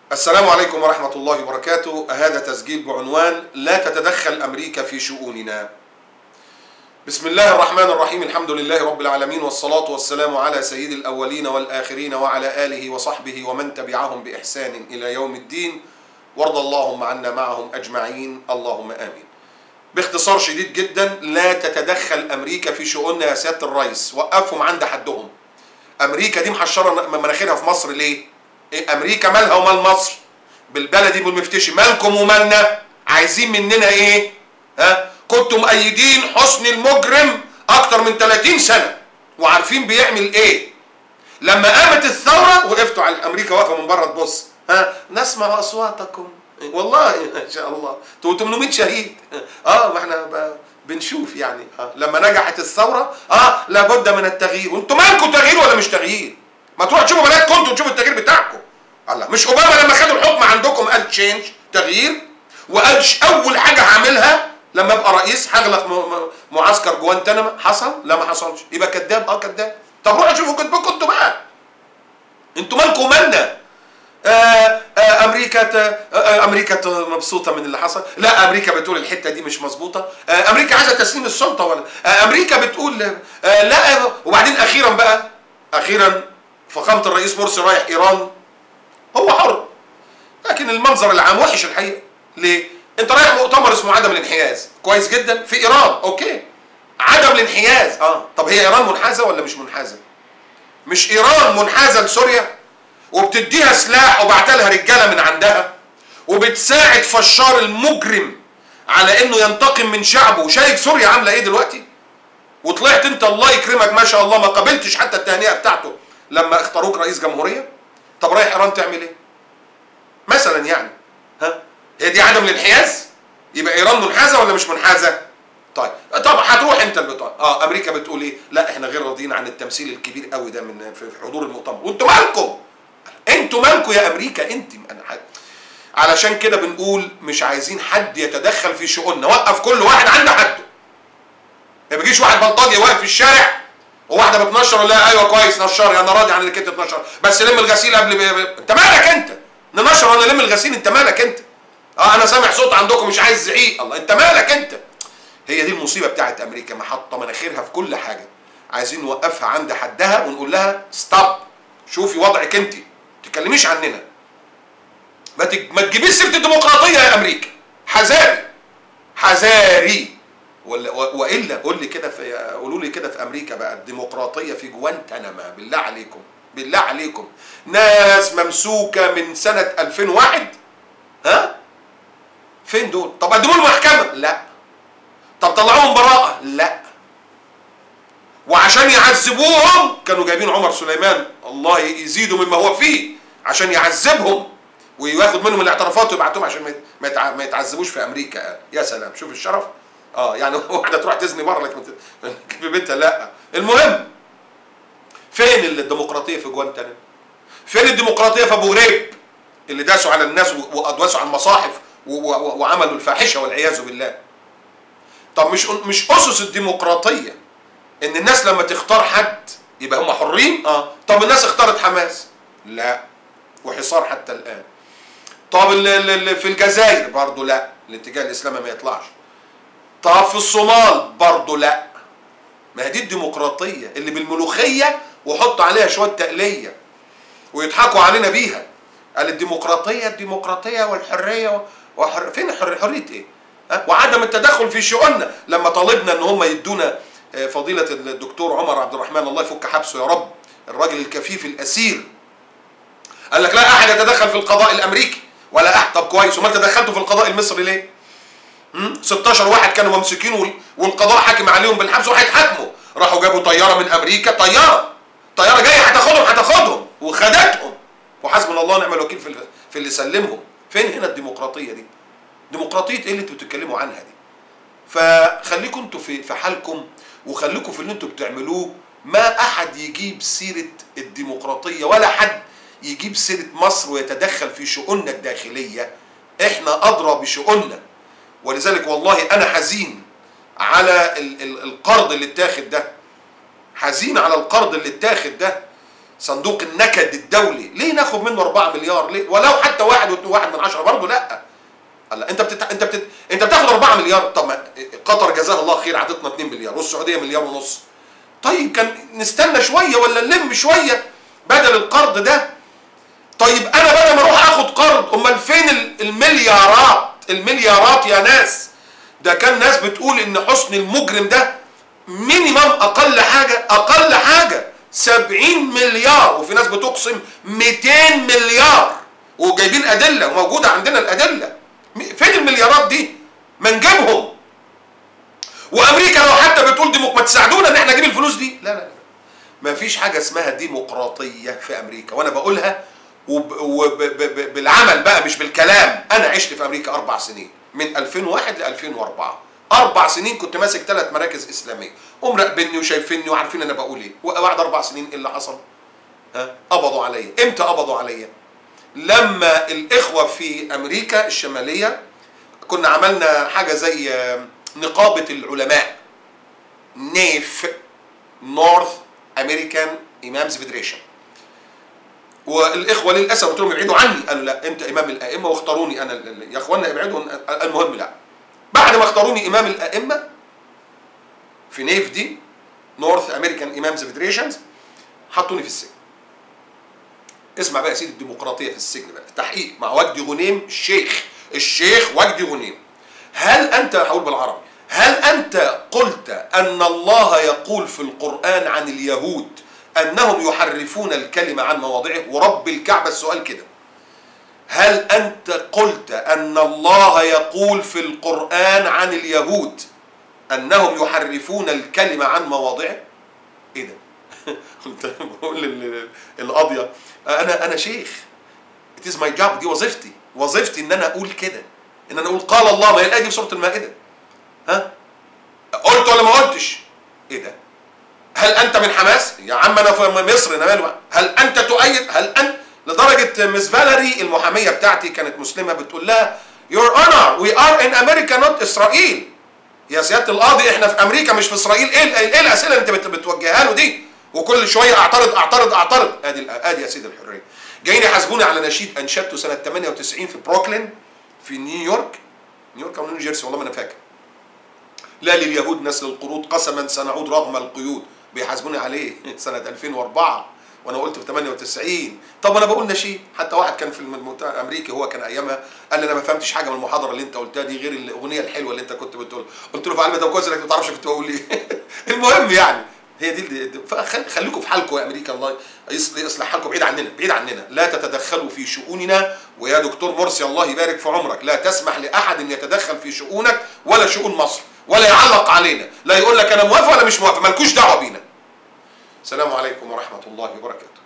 السلام عليكم ورحمة الله وبركاته. هذا تسجيل بعنوان لا تتدخل أمريكا في شؤوننا. بسم الله الرحمن الرحيم، الحمد لله رب العالمين، والصلاة والسلام على سيد الأولين والآخرين وعلى آله وصحبه ومن تبعهم بإحسان إلى يوم الدين، وارض اللهم عنا معهم أجمعين، اللهم آمين. باختصار شديد جدا، لا تتدخل أمريكا في شؤوننا يا سيادة الرئيس، وقفهم عند حدهم. أمريكا دي محشرة مناخيرها في مصر ليه؟ امريكا مالها ومال مصر؟ بالبلدي بالمفتشي، مالكم ومالنا؟ عايزين مننا ايه؟ كنتم مؤيدين حسني المجرم اكتر من 30 سنة وعارفين بيعمل ايه. لما قامت الثورة وقفتوا على امريكا واقفة من بره تبص، نسمع اصواتكم، والله ان شاء الله 800 شهيد. ما احنا بنشوف يعني. لما نجحت الثورة لابد من التغيير. وانتوا مالكم تغيير ولا مش تغيير؟ ما تروحوا تشوفوا بلدكم انتوا وتشوفوا التغيير بتاعكم. الله، مش اوباما لما خدوا الحكم عندكم قال تشينج، تغيير؟ وقال اول حاجه هعملها لما ابقى رئيس هغلق معسكر جوانتاناما؟ حصل؟ لا ما حصلش. يبقى كذاب. كذاب. طب روحوا شوفوا كذبكم انتوا بقى. انتوا مالكم ومالنا؟ امريكا مبسوطه من اللي حصل؟ لا، امريكا بتقول الحته دي مش مظبوطه. امريكا عايزه تسليم السلطه، ولا امريكا بتقول لا. وبعدين اخيرا فخامة الرئيس مرسي رايح ايران، هو حر، لكن المنظر العام وحش الحقيقه. ليه؟ انت رايح مؤتمر اسمه عدم الانحياز، كويس جدا، في ايران، اوكي. عدم الانحياز، طب هي ايران منحازه ولا مش منحازه؟ مش ايران منحازه لسوريا وبتديها سلاح وبعت لها رجاله من عندها وبتساعد فشار المجرم على انه ينتقم من شعبه؟ وشايف سوريا عامله ايه دلوقتي؟ وطلعت انت الله يكرمك ما شاء الله ما قبلتش حتى التهنئه بتاعته لما اختاروك رئيس جمهوريه. طب رايح ايران تعمل ايه؟ مثلا يعني هي دي عدم الانحياز؟ يبقى ايران منحازه ولا مش منحازه؟ طيب هتروح انت البطاقه. امريكا بتقول ايه؟ لا احنا غير راضيين عن التمثيل الكبير قوي ده من في حضور المؤتمر. وانتوا مالكم؟ انتوا مالكم يا امريكا؟ علشان كده بنقول مش عايزين حد يتدخل في شؤوننا. وقف كل واحد عند حده. ما بيجيش واحد بلطجي واقف في الشارع وواحده بتنشر ولا ايوه كويس نشر، انا راضي عن انك انت تنشر، بس لم الغسيل قبل انت مالك انت؟ ننشر ولا لم الغسيل؟ انت مالك انت؟ انا سامع صوت عندكم مش عايز زعيق. الله، انت مالك انت؟ هي دي المصيبه بتاعت امريكا، محطه مناخيرها في كل حاجه. عايزين نوقفها عند حدها ونقول لها ستوب، شوفي وضعك انت، ما تتكلميش عننا، ما تجيبيش سيره الديمقراطيه يا امريكا. حذاري. والا قولوا لي كده في امريكا بقى الديمقراطيه في جوانتاناما، بالله عليكم ناس ممسوكه من سنه 2001. فين دول؟ طب قدموا لهم محكمه؟ لا. طب طلعوهم براءه؟ لا. وعشان يعذبوهم كانوا جايبين عمر سليمان الله يزيدوا مما هو فيه عشان يعذبهم وياخد منهم الاعترافات ويبعتهم عشان ما يتعذبوش في امريكا. يا سلام، شوف الشرف. يعني واحده تروح تزني بره لك في بيتها؟ لا. المهم، فين الديمقراطيه في جوانتاناما؟ فين الديمقراطيه في ابو غريب اللي داسوا على الناس وداسوا على المصاحف وعملوا الفاحشه والعياذ بالله؟ طب مش اسس الديمقراطيه ان الناس لما تختار حد يبقى هم حرين؟ طب الناس اختارت حماس؟ لا، وحصار حتى الان. طب في الجزائر برضه لا، الاتجاه الاسلامي ما يطلعش. طب في الصومال برضه لا. ما هي دي الديمقراطيه اللي بالملوخيه وحط عليها شويه تقليه ويضحكوا علينا بيها. قال الديمقراطيه والحريه فين حريه ايه؟ وعدم التدخل في شؤوننا. لما طالبنا ان هم يدونا فضيله الدكتور عمر عبد الرحمن الله يفك حبسه يا رب، الراجل الكفيف الاسير، قال لك لا احد يتدخل في القضاء الامريكي ولا احد. طب كويس، وما تدخلتوا في القضاء المصري ليه؟ 16 واحد كانوا ممسوكين والقضاء حاكم عليهم بالحبس وهيتحاكموا. راحوا جابوا طياره من امريكا، طياره جايه هتاخدهم وخدتهم، وحسبنا الله ونعم الوكيل في اللي سلمهم. فين هنا الديمقراطيه دي؟ ديمقراطيه ايه اللي انتوا بتتكلموا عنها دي؟ فخليكم انتوا في حالكم، وخليكم في اللي انتوا بتعملوه. ما احد يجيب سيره الديمقراطيه ولا حد يجيب سيره مصر ويتدخل في شؤوننا الداخليه. احنا ادرى بشؤوننا. ولذلك والله انا حزين على القرض اللي اتاخد ده، حزين على القرض اللي اتاخد ده. صندوق النكد الدولي، ليه ناخد منه 4 مليار؟ ليه؟ ولو حتى 1.1 برضه لا. انت بتاخد 4 مليار. طب ما قطر جزاها الله خير عطتنا 2 مليار والسعوديه 1.5 مليار. طيب كان نستنى شويه ولا نلم شويه بدل القرض ده. طيب انا بدل ما اروح اخد قرض، امال فين المليارات يا ناس؟ ده كان ناس بتقول ان حسني المجرم ده مينيمم اقل حاجه 70 مليار، وفي ناس بتقسم 200 مليار، وجايبين ادله وموجوده عندنا الادله. فين المليارات دي؟ ما نجيبهم. وامريكا لو حتى بتقول ما تساعدونا ان احنا نجيب الفلوس دي، لا ما فيش حاجه اسمها ديمقراطيه في امريكا، وانا بقولها بالعمل بقى مش بالكلام. انا عشت في امريكا 4 سنين من 2001 ل 2004. 4 سنين كنت ماسك 3 مراكز اسلاميه، ومراقبيني وشايفيني وعارفين انا بقول ايه. وبعد 4 سنين ايه اللي حصل؟ قبضوا عليا. امتى قبضوا عليا؟ لما الاخوه في امريكا الشماليه كنا عملنا حاجه زي نقابه العلماء، نيف، نورث امريكان امامز فيدريشن. والاخوه للاسف قلت لهم ابعدوا عني، قالوا لا انت امام الائمه واختاروني انا. يا اخوانا ابعدوا. المهم لا، بعد ما اختاروني امام الائمه في نيف دي، نورث امريكان امامز فيدريشنز، حطوني في السجن. اسمع بقى يا سيدي الديمقراطيه في السجن بقى. تحقيق مع وجدي غنيم، الشيخ وجدي غنيم. هل انت، هقول بالعربي، هل انت قلت ان الله يقول في القرآن عن اليهود انهم يحرفون الكلمة عن مواضعه؟ ورب الكعبة السؤال كده، هل انت قلت ان الله يقول في القرآن عن اليهود انهم يحرفون الكلمة عن مواضعه؟ ايه ده؟ قلت بقول القاضية انا شيخ، it is my job، دي وظيفتي ان انا اقول كده، ان انا اقول قال الله. ما هي الايه دي في سوره المائده. قلت ولا ما قلتش؟ ايه ده؟ هل انت من حماس؟ يا عم انا في مصر، انا مالي. هل انت تؤيد؟ هل انت، لدرجه مس فاليري المحاميه بتاعتي كانت مسلمه بتقول لها your honor we are in America not اسرائيل. يا سياده القاضي احنا في امريكا مش في اسرائيل. ايه الاسئله اللي انت بتوجهها له دي؟ وكل شويه اعترض. ادي يا سيدي الحريه. جايين يحاسبوني على نشيد انشدته سنه 98 في بروكلين في نيويورك او نيوجيرسي والله ما انا فاكر. لا لليهود نسل القرود قسما سنعود رغم القيود. بيحاسبوني عليه سنه 2004 وانا قلت في 98. طب انا بقول نشيد. حتى واحد كان في امريكا هو كان ايامها قال لي انا ما فهمتش حاجه من المحاضره اللي انت قلتها دي غير الاغنيه الحلوه اللي انت كنت بتقولها. قلت له في علم ده كويس انك ما تعرفش كنت بقول ايه. المهم يعني هي دي خليكم في حالكم يا امريكا، الله يصلح حالكم. بعيد عننا، لا تتدخلوا في شؤوننا. ويا دكتور مرسي الله يبارك في عمرك، لا تسمح لاحد ان يتدخل في شؤونك ولا شؤون مصر، ولا يعلق علينا، لا يقول لك انا موافق ولا مش موافق، مالكوش دعوه بينا. السلام عليكم ورحمه الله وبركاته.